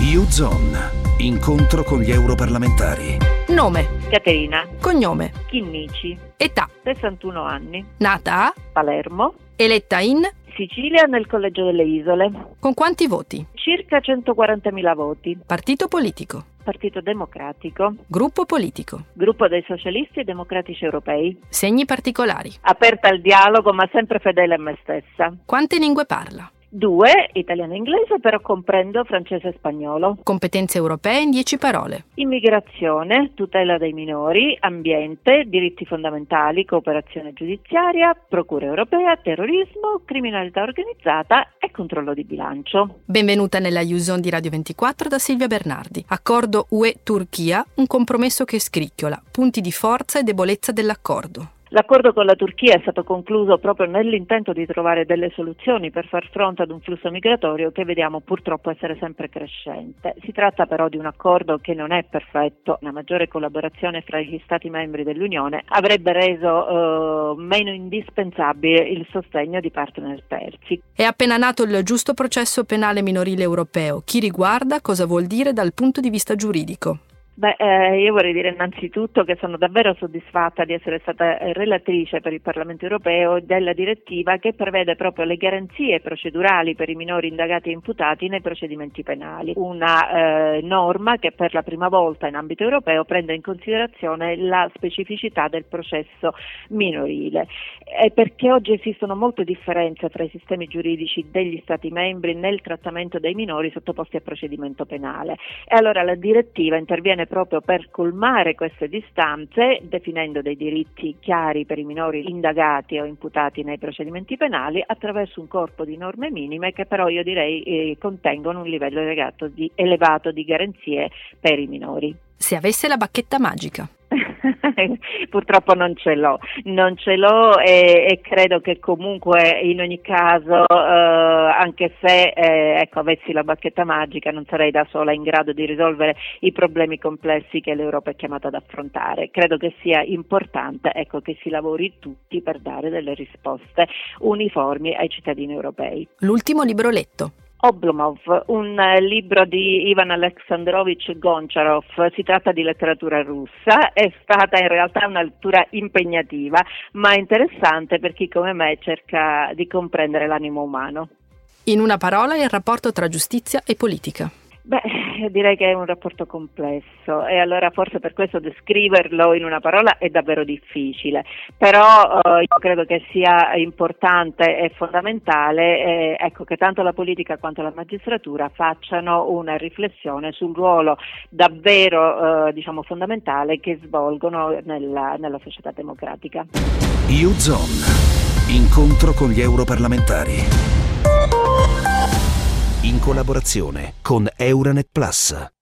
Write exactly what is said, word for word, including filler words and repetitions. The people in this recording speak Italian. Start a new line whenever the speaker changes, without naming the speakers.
U-Zone. Incontro con gli europarlamentari.
Nome.
Caterina.
Cognome.
Chinnici.
Età.
sessantuno anni.
Nata a
Palermo.
Eletta in
Sicilia, nel Collegio delle Isole.
Con quanti voti?
Circa centoquarantamila voti.
Partito politico.
Partito Democratico.
Gruppo politico.
Gruppo dei Socialisti e Democratici Europei.
Segni particolari.
Aperta al dialogo, ma sempre fedele a me stessa.
Quante lingue parla?
Due, italiano e inglese, però comprendo francese e spagnolo.
Competenze europee in dieci parole.
Immigrazione, tutela dei minori, ambiente, diritti fondamentali, cooperazione giudiziaria, procura europea, terrorismo, criminalità organizzata e controllo di bilancio.
Benvenuta nella U-Zone di Radio ventiquattro da Silvia Bernardi. Accordo U E-Turchia, un compromesso che scricchiola, punti di forza e debolezza dell'accordo.
L'accordo con la Turchia è stato concluso proprio nell'intento di trovare delle soluzioni per far fronte ad un flusso migratorio che vediamo purtroppo essere sempre crescente. Si tratta però di un accordo che non è perfetto. Una maggiore collaborazione fra gli Stati membri dell'Unione avrebbe reso eh, meno indispensabile il sostegno di partner terzi.
È appena nato il giusto processo penale minorile europeo. Chi riguarda, cosa vuol dire dal punto di vista giuridico?
Beh, eh, io vorrei dire innanzitutto che sono davvero soddisfatta di essere stata relatrice per il Parlamento europeo della direttiva che prevede proprio le garanzie procedurali per i minori indagati e imputati nei procedimenti penali. Una eh, norma che per la prima volta in ambito europeo prende in considerazione la specificità del processo minorile. E perché oggi esistono molte differenze tra i sistemi giuridici degli Stati membri nel trattamento dei minori sottoposti a procedimento penale. E allora la direttiva interviene proprio per colmare queste distanze, definendo dei diritti chiari per i minori indagati o imputati nei procedimenti penali attraverso un corpo di norme minime che però io direi eh, contengono un livello elevato di, elevato di garanzie per i minori.
Se avesse la bacchetta magica.
Purtroppo non ce l'ho, non ce l'ho e, e credo che comunque in ogni caso, eh, anche se eh, ecco, avessi la bacchetta magica, non sarei da sola in grado di risolvere i problemi complessi che l'Europa è chiamata ad affrontare. Credo che sia importante ecco, che si lavori tutti per dare delle risposte uniformi ai cittadini europei.
L'ultimo libro letto.
Oblomov, un libro di Ivan Alexandrovich Goncharov, si tratta di letteratura russa, è stata in realtà una lettura impegnativa, ma interessante per chi come me cerca di comprendere l'animo umano.
In una parola, il rapporto tra giustizia e politica.
Beh, direi che è un rapporto complesso e allora forse per questo descriverlo in una parola è davvero difficile, però eh, io credo che sia importante e fondamentale eh, ecco, che tanto la politica quanto la magistratura facciano una riflessione sul ruolo davvero eh, diciamo fondamentale che svolgono nella, nella società democratica.
U-Zone. Incontro con gli europarlamentari. In collaborazione con Euranet Plus.